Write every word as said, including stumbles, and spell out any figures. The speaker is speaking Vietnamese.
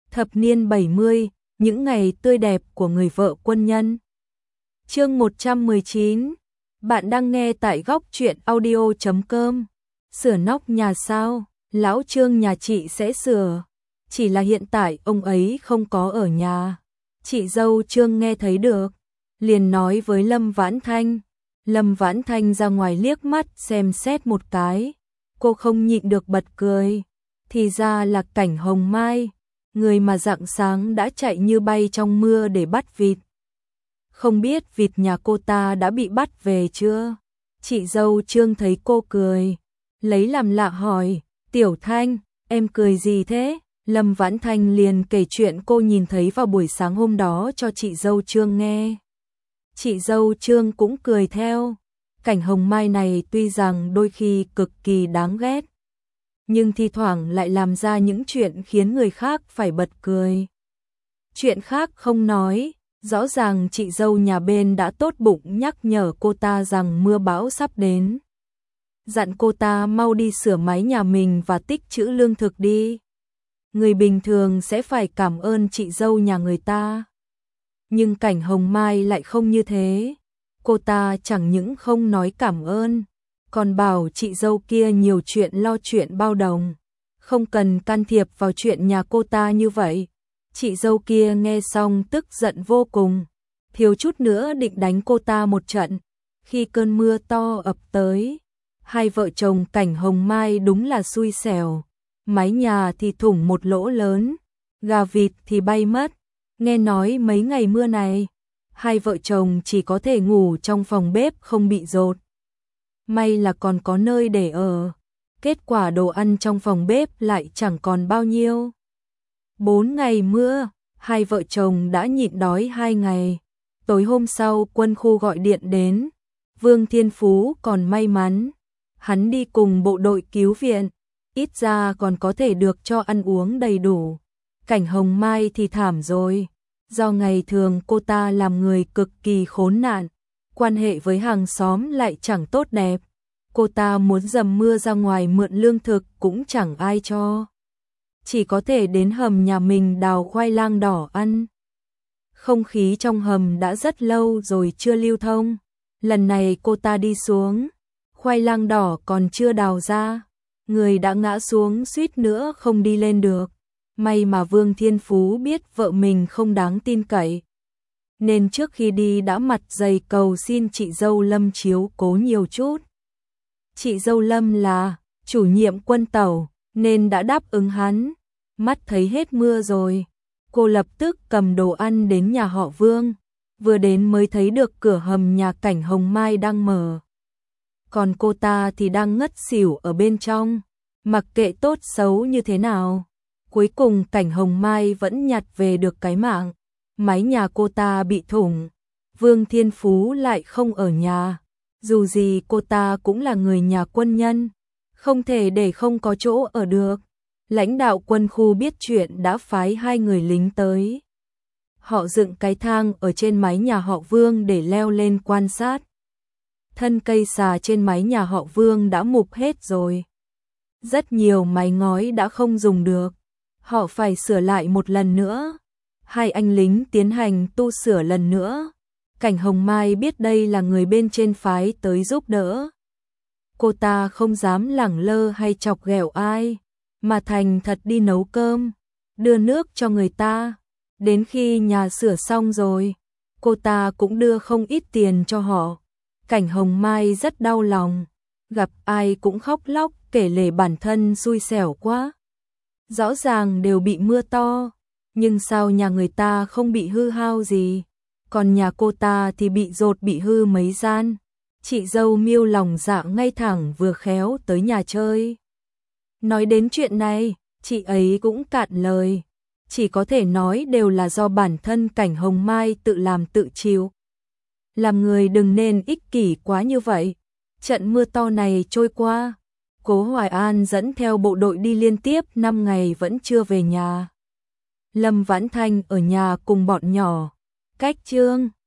Thập niên bảy mươi, những ngày tươi đẹp của người vợ quân nhân. Chương một trăm mười chín. Bạn đang nghe tại góc truyện audio chấm com. Sửa nóc nhà sao? Lão Trương nhà chị sẽ sửa. Chỉ là hiện tại ông ấy không có ở nhà. Chị dâu Trương nghe thấy được, liền nói với Lâm Vãn Thanh. Lâm Vãn Thanh ra ngoài liếc mắt xem xét một cái. Cô không nhịn được bật cười. Thì ra là Cảnh Hồng Mai, người mà rạng sáng đã chạy như bay trong mưa để bắt vịt. Không biết vịt nhà cô ta đã bị bắt về chưa? Chị dâu Trương thấy cô cười, lấy làm lạ hỏi, Tiểu Thanh, em cười gì thế? Lâm Vãn Thanh liền kể chuyện cô nhìn thấy vào buổi sáng hôm đó cho chị dâu Trương nghe. Chị dâu Trương cũng cười theo. Cảnh Hồng Mai này tuy rằng đôi khi cực kỳ đáng ghét, nhưng thi thoảng lại làm ra những chuyện khiến người khác phải bật cười. Chuyện khác không nói, rõ ràng chị dâu nhà bên đã tốt bụng nhắc nhở cô ta rằng mưa bão sắp đến. Dặn cô ta mau đi sửa mái nhà mình và tích trữ lương thực đi. Người bình thường sẽ phải cảm ơn chị dâu nhà người ta. Nhưng Cảnh Hồng Mai lại không như thế. Cô ta chẳng những không nói cảm ơn, còn bảo chị dâu kia nhiều chuyện lo chuyện bao đồng, không cần can thiệp vào chuyện nhà cô ta như vậy. Chị dâu kia nghe xong tức giận vô cùng, thiếu chút nữa định đánh cô ta một trận. Khi cơn mưa to ập tới, hai vợ chồng Cảnh Hồng Mai đúng là xui xẻo. Mái nhà thì thủng một lỗ lớn, gà vịt thì bay mất. Nghe nói mấy ngày mưa này, hai vợ chồng chỉ có thể ngủ trong phòng bếp không bị dột. May là còn có nơi để ở. Kết quả đồ ăn trong phòng bếp lại chẳng còn bao nhiêu. Bốn ngày mưa, hai vợ chồng đã nhịn đói hai ngày. Tối hôm sau quân khu gọi điện đến. Vương Thiên Phú còn may mắn, hắn đi cùng bộ đội cứu viện, ít ra còn có thể được cho ăn uống đầy đủ. Cảnh Hồng Mai thì thảm rồi. Do ngày thường cô ta làm người cực kỳ khốn nạn, quan hệ với hàng xóm lại chẳng tốt đẹp. Cô ta muốn dầm mưa ra ngoài mượn lương thực cũng chẳng ai cho. Chỉ có thể đến hầm nhà mình đào khoai lang đỏ ăn. Không khí trong hầm đã rất lâu rồi chưa lưu thông. Lần này cô ta đi xuống, khoai lang đỏ còn chưa đào ra. Người đã ngã xuống suýt nữa không đi lên được. May mà Vương Thiên Phú biết vợ mình không đáng tin cậy, nên trước khi đi đã mặt dày cầu xin chị dâu Lâm chiếu cố nhiều chút. Chị dâu Lâm là chủ nhiệm quân tàu nên đã đáp ứng hắn. Mắt thấy hết mưa rồi, cô lập tức cầm đồ ăn đến nhà họ Vương. Vừa đến mới thấy được cửa hầm nhà Cảnh Hồng Mai đang mở. Còn cô ta thì đang ngất xỉu ở bên trong. Mặc kệ tốt xấu như thế nào, cuối cùng Cảnh Hồng Mai vẫn nhặt về được cái mạng. Mái nhà cô ta bị thủng, Vương Thiên Phú lại không ở nhà. Dù gì cô ta cũng là người nhà quân nhân, không thể để không có chỗ ở được. Lãnh đạo quân khu biết chuyện đã phái hai người lính tới. Họ dựng cái thang ở trên mái nhà họ Vương để leo lên quan sát. Thân cây xà trên mái nhà họ Vương đã mục hết rồi. Rất nhiều mái ngói đã không dùng được. Họ phải sửa lại một lần nữa. Hai anh lính tiến hành tu sửa lần nữa. Cảnh Hồng Mai biết đây là người bên trên phái tới giúp đỡ. Cô ta không dám lẳng lơ hay chọc ghẹo ai, mà thành thật đi nấu cơm, đưa nước cho người ta. Đến khi nhà sửa xong rồi, cô ta cũng đưa không ít tiền cho họ. Cảnh Hồng Mai rất đau lòng, gặp ai cũng khóc lóc kể lể bản thân xui xẻo quá. Rõ ràng đều bị mưa to, nhưng sao nhà người ta không bị hư hao gì, còn nhà cô ta thì bị dột bị hư mấy gian. Chị dâu Miêu lòng dạ ngay thẳng vừa khéo tới nhà chơi. Nói đến chuyện này, chị ấy cũng cạn lời, chỉ có thể nói đều là do bản thân Cảnh Hồng Mai tự làm tự chịu. Làm người đừng nên ích kỷ quá như vậy. Trận mưa to này trôi qua, Cố Hoài An dẫn theo bộ đội đi liên tiếp năm ngày vẫn chưa về nhà. Lâm Vãn Thanh ở nhà cùng bọn nhỏ. Cách Trương